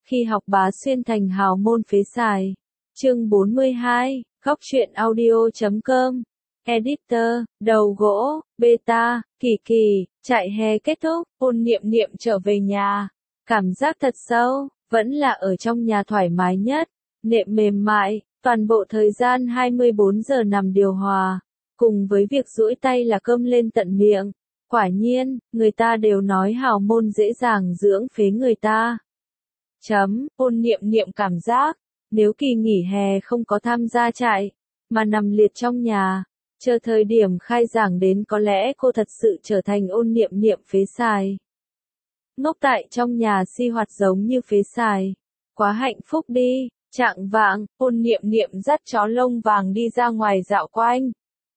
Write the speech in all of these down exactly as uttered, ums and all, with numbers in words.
Khi học bá xuyên thành hào môn phế xài. Chương bốn mươi hai, góc truyện audio chấm com. Editor, đầu gỗ, beta, kỳ kỳ, chạy hè kết thúc, ôn niệm niệm trở về nhà. Cảm giác thật sâu, vẫn là ở trong nhà thoải mái nhất, nệm mềm mại, toàn bộ thời gian hai mươi bốn giờ nằm điều hòa, cùng với việc duỗi tay là cơm lên tận miệng. Quả nhiên, người ta đều nói hào môn dễ dàng dưỡng phế người ta. Chấm, ôn niệm niệm cảm giác, nếu kỳ nghỉ hè không có tham gia trại, mà nằm liệt trong nhà, chờ thời điểm khai giảng đến có lẽ cô thật sự trở thành ôn niệm niệm phế xài. Ngốc tại trong nhà si hoạt giống như phế xài. Quá hạnh phúc đi, trạng vạng, ôn niệm niệm dắt chó lông vàng đi ra ngoài dạo quanh.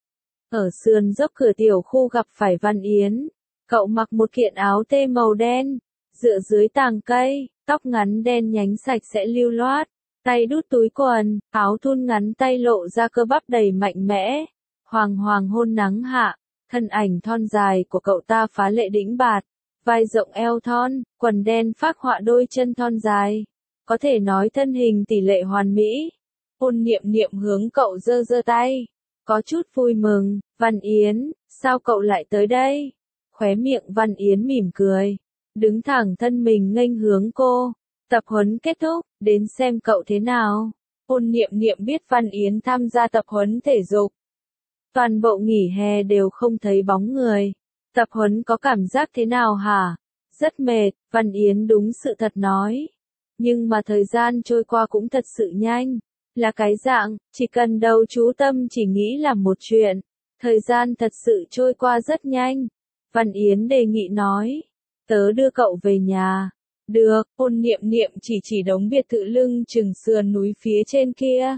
Ở sườn dốc cửa tiểu khu gặp phải Văn Yến, cậu mặc một kiện áo tê màu đen, dựa dưới tàng cây, tóc ngắn đen nhánh sạch sẽ lưu loát, tay đút túi quần, áo thun ngắn tay lộ ra cơ bắp đầy mạnh mẽ. Hoàng hoàng hôn nắng hạ, thân ảnh thon dài của cậu ta phá lệ đĩnh bạt, vai rộng eo thon, quần đen phác họa đôi chân thon dài, có thể nói thân hình tỷ lệ hoàn mỹ. Ôn niệm niệm hướng cậu giơ giơ tay, có chút vui mừng. Văn Yến, sao cậu lại tới đây? Khóe miệng Văn Yến mỉm cười, đứng thẳng thân mình nghênh hướng cô. Tập huấn kết thúc, đến xem cậu thế nào. Ôn niệm niệm biết Văn Yến tham gia tập huấn thể dục. Toàn bộ nghỉ hè đều không thấy bóng người. Tập huấn có cảm giác thế nào hả? Rất mệt, Văn Yến đúng sự thật nói. Nhưng mà thời gian trôi qua cũng thật sự nhanh. Là cái dạng, chỉ cần đầu chú tâm chỉ nghĩ làm một chuyện. Thời gian thật sự trôi qua rất nhanh. Văn Yến đề nghị nói. Tớ đưa cậu về nhà. Được, ôn niệm niệm chỉ chỉ đống biệt thự lưng chừng sườn núi phía trên kia.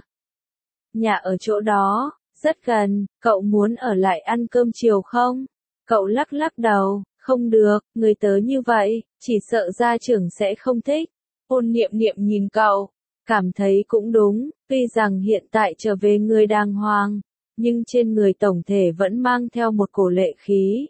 Nhà ở chỗ đó, rất gần, cậu muốn ở lại ăn cơm chiều không? Cậu lắc lắc đầu, không được, người tớ như vậy, chỉ sợ gia trưởng sẽ không thích. Ôn niệm niệm nhìn cậu, cảm thấy cũng đúng, tuy rằng hiện tại trở về người đàng hoàng, nhưng trên người tổng thể vẫn mang theo một cổ lệ khí.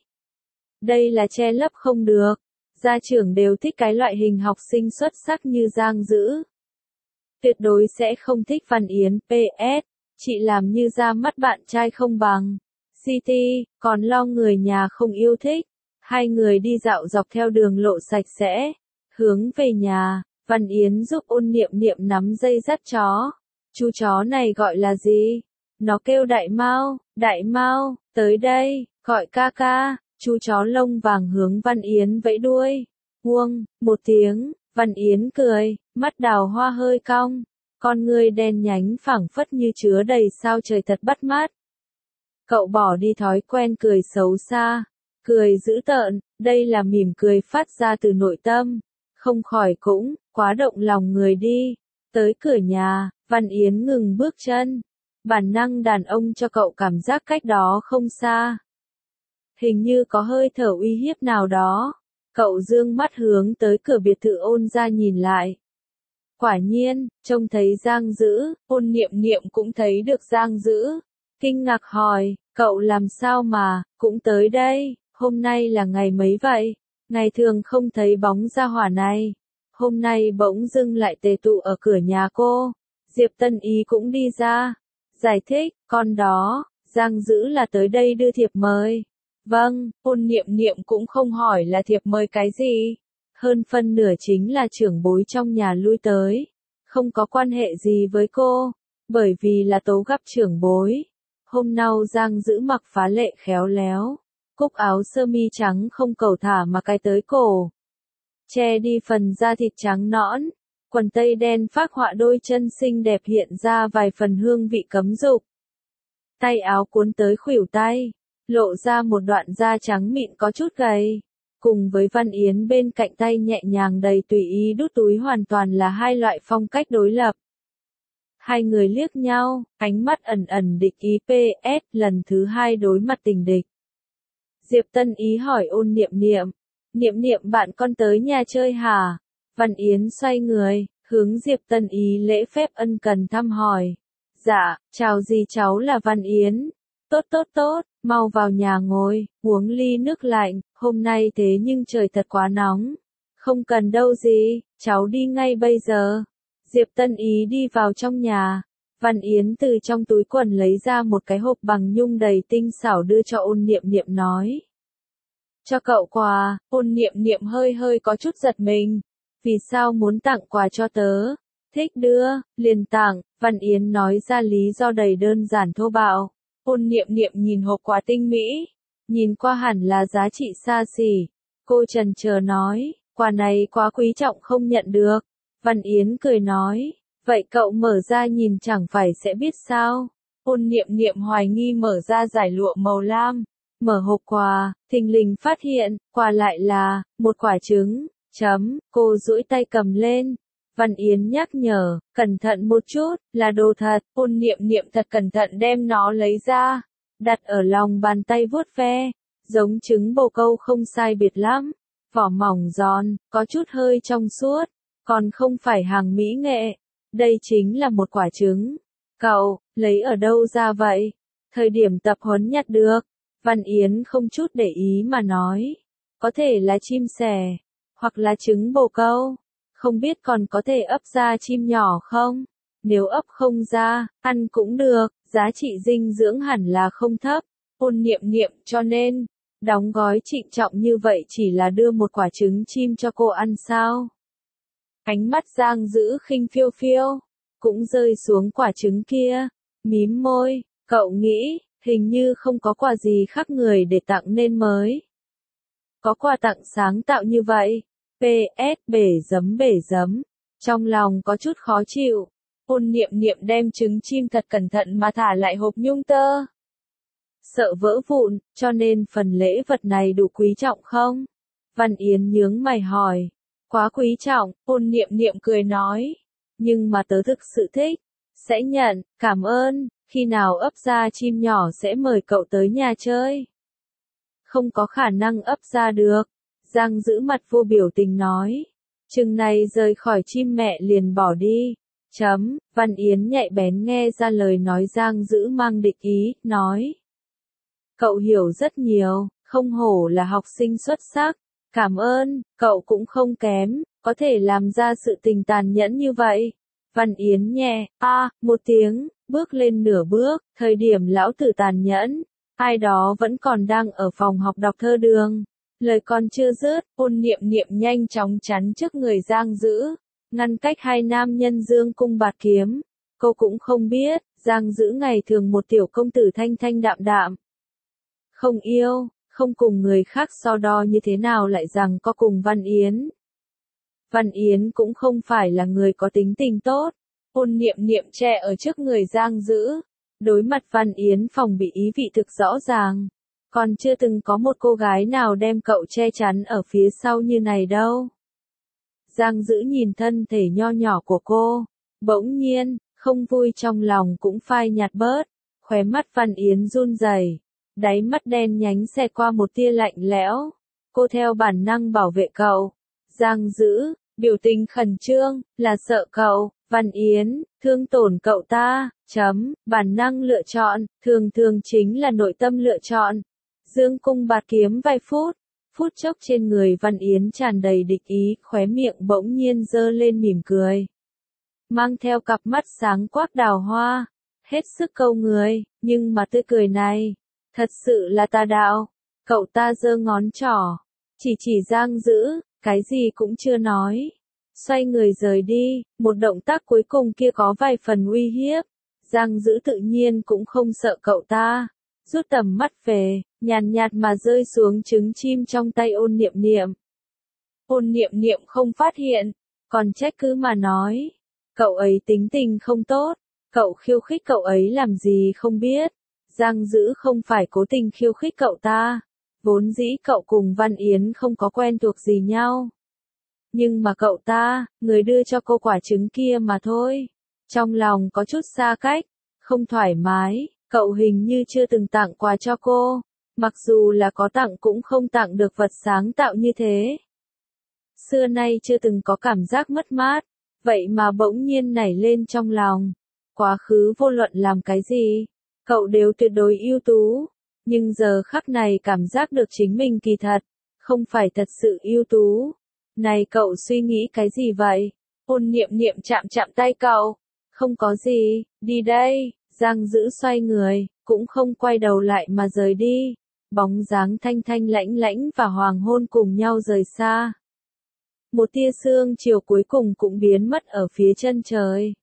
Đây là che lấp không được. Gia trưởng đều thích cái loại hình học sinh xuất sắc như Giang Dữ. Tuyệt đối sẽ không thích Văn Yến. pê ét. Chị làm như ra mắt bạn trai không bằng. xê tê, còn lo người nhà không yêu thích. Hai người đi dạo dọc theo đường lộ sạch sẽ. Hướng về nhà, Văn Yến giúp ôn niệm niệm nắm dây dắt chó. Chú chó này gọi là gì? Nó kêu Đại Mao. Đại Mao, tới đây, gọi ca ca. Chú chó lông vàng hướng Văn Yến vẫy đuôi. Huông, một tiếng, Văn Yến cười, mắt đào hoa hơi cong. Con ngươi đen nhánh phảng phất như chứa đầy sao trời thật bắt mắt. Cậu bỏ đi thói quen cười xấu xa. Cười dữ tợn, đây là mỉm cười phát ra từ nội tâm. Không khỏi cũng, quá động lòng người đi. Tới cửa nhà, Văn Yến ngừng bước chân. Bản năng đàn ông cho cậu cảm giác cách đó không xa. Hình như có hơi thở uy hiếp nào đó. Cậu dương mắt hướng tới cửa biệt thự ôn ra nhìn lại. Quả nhiên, trông thấy Giang Dữ, ôn niệm niệm cũng thấy được Giang Dữ. Kinh ngạc hỏi, cậu làm sao mà, cũng tới đây, hôm nay là ngày mấy vậy? Ngày thường không thấy bóng gia hỏa này. Hôm nay bỗng dưng lại tề tụ ở cửa nhà cô. Diệp Tân Ý cũng đi ra. Giải thích, con đó, Giang Dữ là tới đây đưa thiệp mời. Vâng, ôn niệm niệm cũng không hỏi là thiệp mời cái gì. Hơn phân nửa chính là trưởng bối trong nhà lui tới. Không có quan hệ gì với cô. Bởi vì là tố gặp trưởng bối. Hôm nào Giang Dữ mặc phá lệ khéo léo. Cúc áo sơ mi trắng không cầu thả mà cài tới cổ. Che đi phần da thịt trắng nõn. Quần tây đen phác họa đôi chân xinh đẹp hiện ra vài phần hương vị cấm dục. Tay áo cuốn tới khuỷu tay. Lộ ra một đoạn da trắng mịn có chút gầy. Cùng với Văn Yến bên cạnh tay nhẹ nhàng đầy tùy ý đút túi hoàn toàn là hai loại phong cách đối lập. Hai người liếc nhau, ánh mắt ẩn ẩn địch ý. pê ét lần thứ hai đối mặt tình địch. Diệp Tân Ý hỏi ôn niệm niệm. Niệm niệm bạn con tới nhà chơi hả? Văn Yến xoay người, hướng Diệp Tân Ý lễ phép ân cần thăm hỏi. Dạ, chào dì cháu là Văn Yến. Tốt tốt tốt, mau vào nhà ngồi, uống ly nước lạnh, hôm nay thế nhưng trời thật quá nóng. Không cần đâu gì, cháu đi ngay bây giờ. Diệp Tân Ý đi vào trong nhà. Văn Yến từ trong túi quần lấy ra một cái hộp bằng nhung đầy tinh xảo đưa cho Ôn Niệm Niệm nói. Cho cậu quà. Ôn Niệm Niệm hơi hơi có chút giật mình. Vì sao muốn tặng quà cho tớ? Thích đưa, liền tặng. Văn Yến nói ra lý do đầy đơn giản thô bạo. Ôn Niệm Niệm nhìn hộp quà tinh mỹ. Nhìn qua hẳn là giá trị xa xỉ. Cô chần chờ nói, quà này quá quý trọng không nhận được. Văn Yến cười nói, vậy cậu mở ra nhìn chẳng phải sẽ biết sao. Ôn Niệm Niệm hoài nghi mở ra giải lụa màu lam. Mở hộp quà, thình lình phát hiện, quà lại là, một quả trứng, chấm, cô duỗi tay cầm lên. Văn Yến nhắc nhở, cẩn thận một chút, là đồ thật. Ôn Niệm Niệm thật cẩn thận đem nó lấy ra, đặt ở lòng bàn tay vuốt ve, giống trứng bồ câu không sai biệt lắm. Vỏ mỏng giòn, có chút hơi trong suốt, còn không phải hàng mỹ nghệ. Đây chính là một quả trứng. Cậu, lấy ở đâu ra vậy? Thời điểm tập huấn nhặt được. Văn Yến không chút để ý mà nói. Có thể là chim sẻ, hoặc là trứng bồ câu. Không biết còn có thể ấp ra chim nhỏ không? Nếu ấp không ra, ăn cũng được, giá trị dinh dưỡng hẳn là không thấp. Ôn Niệm Niệm cho nên, đóng gói trịnh trọng như vậy chỉ là đưa một quả trứng chim cho cô ăn sao? Ánh mắt Giang Dữ khinh phiêu phiêu, cũng rơi xuống quả trứng kia, mím môi, cậu nghĩ, hình như không có quà gì khác người để tặng nên mới. Có quà tặng sáng tạo như vậy, pê ét bể giấm bể giấm, trong lòng có chút khó chịu. Ôn Niệm Niệm đem trứng chim thật cẩn thận mà thả lại hộp nhung tơ. Sợ vỡ vụn, cho nên phần lễ vật này đủ quý trọng không? Văn Yến nhướng mày hỏi. Quá quý trọng, Ôn Niệm Niệm cười nói. Nhưng mà tớ thực sự thích. Sẽ nhận, cảm ơn, khi nào ấp ra chim nhỏ sẽ mời cậu tới nhà chơi. Không có khả năng ấp ra được. Giang Dữ mặt vô biểu tình nói. Chừng này rời khỏi chim mẹ liền bỏ đi. Chấm, Văn Yến nhạy bén nghe ra lời nói Giang Dữ mang địch ý, nói. Cậu hiểu rất nhiều, không hổ là học sinh xuất sắc. Cảm ơn, cậu cũng không kém, có thể làm ra sự tình tàn nhẫn như vậy. Văn Yến nhẹ, a, à, một tiếng, bước lên nửa bước, thời điểm lão tử tàn nhẫn. Ai đó vẫn còn đang ở phòng học đọc thơ đường. Lời còn chưa dứt, Ôn Niệm Niệm nhanh chóng chắn trước người Giang Dữ, ngăn cách hai nam nhân dương cung bạt kiếm. Cô cũng không biết, Giang Dữ ngày thường một tiểu công tử thanh thanh đạm đạm. Không yêu, không cùng người khác so đo như thế nào lại rằng có cùng Văn Yến. Văn Yến cũng không phải là người có tính tình tốt. Ôn Niệm Niệm che ở trước người Giang Dữ. Đối mặt Văn Yến phòng bị ý vị thực rõ ràng. Còn chưa từng có một cô gái nào đem cậu che chắn ở phía sau như này đâu. Giang Dữ nhìn thân thể nho nhỏ của cô. Bỗng nhiên, không vui trong lòng cũng phai nhạt bớt. Khóe mắt Văn Yến run rẩy. Đáy mắt đen nhánh xẹt qua một tia lạnh lẽo. Cô theo bản năng bảo vệ cậu. Giang Dữ, biểu tình khẩn trương, là sợ cậu. Văn Yến, thương tổn cậu ta, chấm, bản năng lựa chọn, thường thường chính là nội tâm lựa chọn. Dương cung bạt kiếm vài phút, phút chốc trên người Văn Yến tràn đầy địch ý, khóe miệng bỗng nhiên dơ lên mỉm cười. Mang theo cặp mắt sáng quắc đào hoa, hết sức câu người, nhưng mà tươi cười này, thật sự là tà đạo. Cậu ta giơ ngón trỏ, chỉ chỉ Giang Dữ, cái gì cũng chưa nói. Xoay người rời đi, một động tác cuối cùng kia có vài phần uy hiếp. Giang Dữ tự nhiên cũng không sợ cậu ta. Rút tầm mắt về, nhàn nhạt mà rơi xuống trứng chim trong tay Ôn Niệm Niệm. Ôn Niệm Niệm không phát hiện, còn trách cứ mà nói. Cậu ấy tính tình không tốt, cậu khiêu khích cậu ấy làm gì không biết. Giang Dữ không phải cố tình khiêu khích cậu ta. Vốn dĩ cậu cùng Văn Yến không có quen thuộc gì nhau. Nhưng mà cậu ta, người đưa cho cô quả trứng kia mà thôi. Trong lòng có chút xa cách, không thoải mái, cậu hình như chưa từng tặng quà cho cô. Mặc dù là có tặng cũng không tặng được vật sáng tạo như thế. Xưa nay chưa từng có cảm giác mất mát, vậy mà bỗng nhiên nảy lên trong lòng. Quá khứ vô luận làm cái gì, cậu đều tuyệt đối ưu tú. Nhưng giờ khắc này cảm giác được chính mình kỳ thật, không phải thật sự ưu tú. Này cậu suy nghĩ cái gì vậy? Ôn niệm niệm chạm chạm tay cậu. Không có gì, đi đây. Giang Dữ xoay người, cũng không quay đầu lại mà rời đi. Bóng dáng thanh thanh lãnh lãnh và hoàng hôn cùng nhau rời xa. Một tia sương chiều cuối cùng cũng biến mất ở phía chân trời.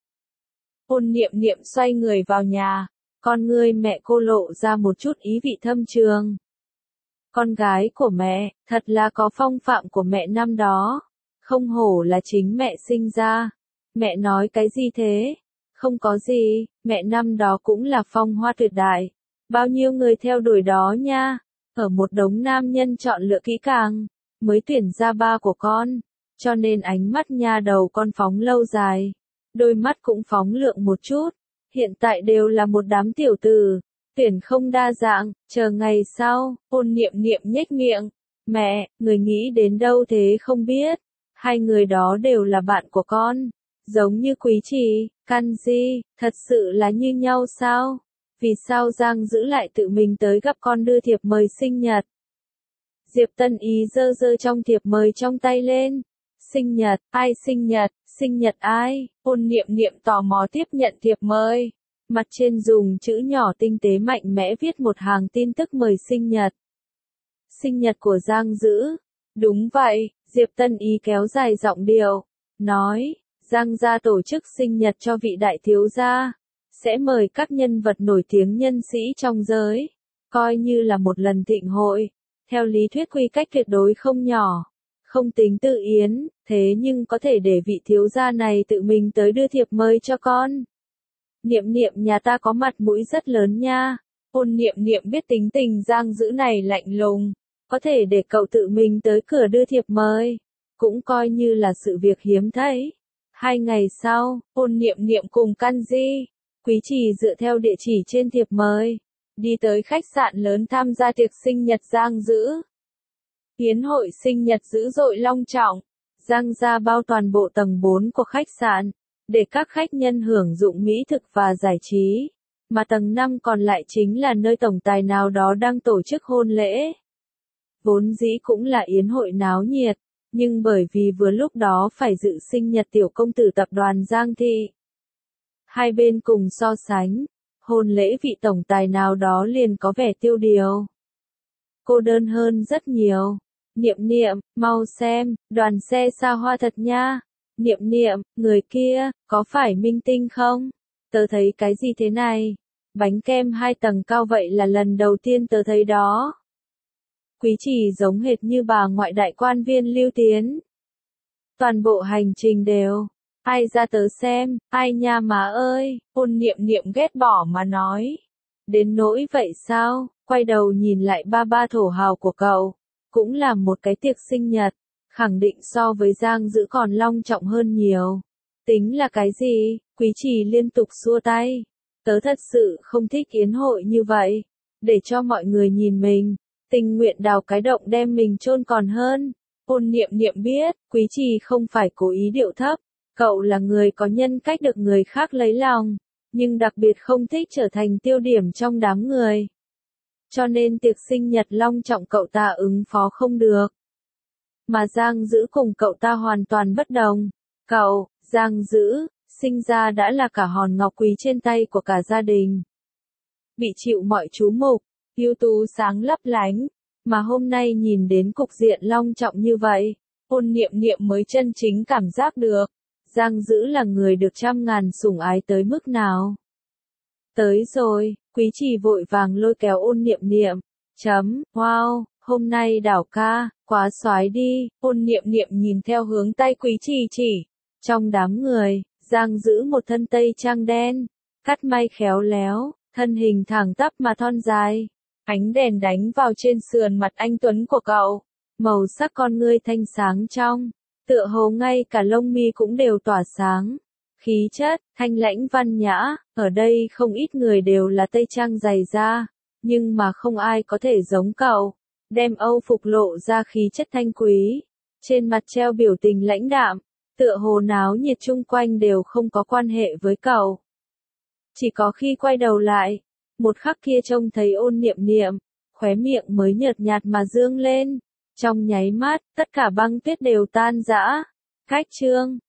Ôn niệm niệm xoay người vào nhà, con ngươi mẹ cô lộ ra một chút ý vị thâm trường. Con gái của mẹ, thật là có phong phạm của mẹ năm đó. Không hổ là chính mẹ sinh ra. Mẹ nói cái gì thế? Không có gì, mẹ năm đó cũng là phong hoa tuyệt đại. Bao nhiêu người theo đuổi đó nha. Ở một đống nam nhân chọn lựa kỹ càng, mới tuyển ra ba của con. Cho nên ánh mắt nha đầu con phóng lâu dài. Đôi mắt cũng phóng lượng một chút. Hiện tại đều là một đám tiểu tử. Tuyển không đa dạng, chờ ngày sau, ôn niệm niệm nhếch miệng. Mẹ, người nghĩ đến đâu thế không biết. Hai người đó đều là bạn của con. Giống như Quý Trì, Căn Di, thật sự là như nhau sao? Vì sao Giang Dữ lại tự mình tới gặp con đưa thiệp mời sinh nhật? Diệp Tân Ý giơ giơ trong thiệp mời trong tay lên. Sinh nhật, ai sinh nhật, sinh nhật ai? Ôn niệm niệm tò mò tiếp nhận thiệp mời. Mặt trên dùng chữ nhỏ tinh tế mạnh mẽ viết một hàng tin tức mời sinh nhật. Sinh nhật của Giang Dữ. Đúng vậy, Diệp Tân Ý kéo dài giọng điệu. Nói, Giang gia tổ chức sinh nhật cho vị đại thiếu gia. Sẽ mời các nhân vật nổi tiếng nhân sĩ trong giới. Coi như là một lần thịnh hội. Theo lý thuyết quy cách tuyệt đối không nhỏ. Không tính tự yến, thế nhưng có thể để vị thiếu gia này tự mình tới đưa thiệp mời cho con. Niệm niệm nhà ta có mặt mũi rất lớn nha. Ôn niệm niệm biết tính tình Giang Dữ này lạnh lùng. Có thể để cậu tự mình tới cửa đưa thiệp mời. Cũng coi như là sự việc hiếm thấy. Hai ngày sau, ôn niệm niệm cùng Căn Di, Quý Trì dựa theo địa chỉ trên thiệp mời. Đi tới khách sạn lớn tham gia tiệc sinh nhật Giang Dữ. Yến hội sinh nhật dữ dội long trọng. Giang gia bao toàn bộ tầng bốn của khách sạn. Để các khách nhân hưởng dụng mỹ thực và giải trí. Mà tầng năm còn lại chính là nơi tổng tài nào đó đang tổ chức hôn lễ. Vốn dĩ cũng là yến hội náo nhiệt. Nhưng bởi vì vừa lúc đó phải dự sinh nhật tiểu công tử tập đoàn Giang Thị. Hai bên cùng so sánh. Hôn lễ vị tổng tài nào đó liền có vẻ tiêu điều. Cô đơn hơn rất nhiều. Niệm niệm, mau xem, đoàn xe xa hoa thật nha. Niệm niệm, người kia, có phải minh tinh không? Tớ thấy cái gì thế này? Bánh kem hai tầng cao vậy là lần đầu tiên tớ thấy đó. Quý Trì giống hệt như bà ngoại đại quan viên Lưu Tiến. Toàn bộ hành trình đều. Ai ra tớ xem, ai nha má ơi, ôn niệm niệm ghét bỏ mà nói. Đến nỗi vậy sao, quay đầu nhìn lại ba ba thổ hào của cậu. Cũng là một cái tiệc sinh nhật, khẳng định so với Giang Dữ còn long trọng hơn nhiều. Tính là cái gì, Quý Trì liên tục xua tay. Tớ thật sự không thích yến hội như vậy. Để cho mọi người nhìn mình, tình nguyện đào cái động đem mình chôn còn hơn. Ôn niệm niệm biết, Quý Trì không phải cố ý điệu thấp. Cậu là người có nhân cách được người khác lấy lòng. Nhưng đặc biệt không thích trở thành tiêu điểm trong đám người. Cho nên tiệc sinh nhật long trọng cậu ta ứng phó không được. Mà Giang Dữ cùng cậu ta hoàn toàn bất đồng. Cậu, Giang Dữ, sinh ra đã là cả hòn ngọc quý trên tay của cả gia đình. Bị chịu mọi chú mục, ưu tú sáng lấp lánh. Mà hôm nay nhìn đến cục diện long trọng như vậy, ôn niệm niệm mới chân chính cảm giác được. Giang Dữ là người được trăm ngàn sủng ái tới mức nào. Tới rồi, Quý Trì vội vàng lôi kéo ôn niệm niệm. Chấm, wow, hôm nay đảo ca, quá xoái đi, ôn niệm niệm nhìn theo hướng tay Quý Trì chỉ. Trong đám người, Giang Dữ một thân tây trang đen, cắt may khéo léo, thân hình thẳng tắp mà thon dài. Ánh đèn đánh vào trên sườn mặt anh tuấn của cậu, màu sắc con ngươi thanh sáng trong, tựa hồ ngay cả lông mi cũng đều tỏa sáng. Khí chất, thanh lãnh văn nhã, ở đây không ít người đều là tây trang dày da, nhưng mà không ai có thể giống cậu, đem âu phục lộ ra khí chất thanh quý, trên mặt treo biểu tình lãnh đạm, tựa hồ náo nhiệt chung quanh đều không có quan hệ với cậu. Chỉ có khi quay đầu lại, một khắc kia trông thấy ôn niệm niệm, khóe miệng mới nhợt nhạt mà dương lên, Trong nháy mắt, tất cả băng tuyết đều tan rã. Khách trương